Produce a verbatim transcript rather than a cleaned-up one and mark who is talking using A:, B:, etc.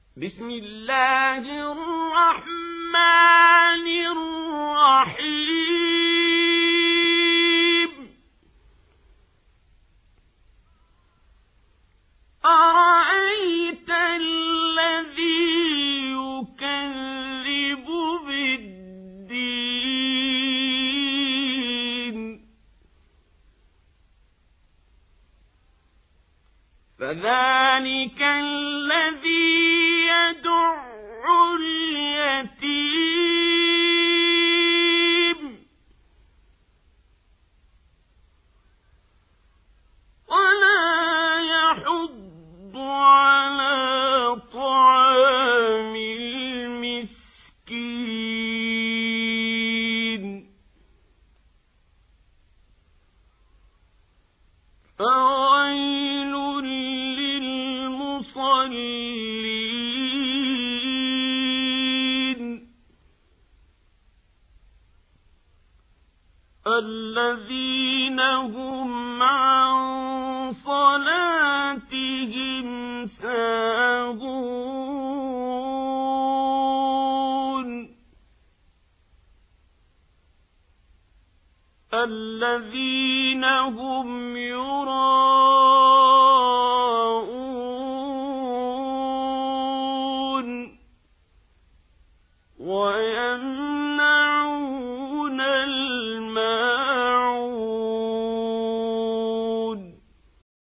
A: بسم الله الرحمن الرحيم أرأيت الذي يكذب بالدين فذلك الذي يدع اليتيم ولا يحض على طعام المسكين فويل للمصلين الذين هم عن صلاتهم ساهون الذين هم يراءون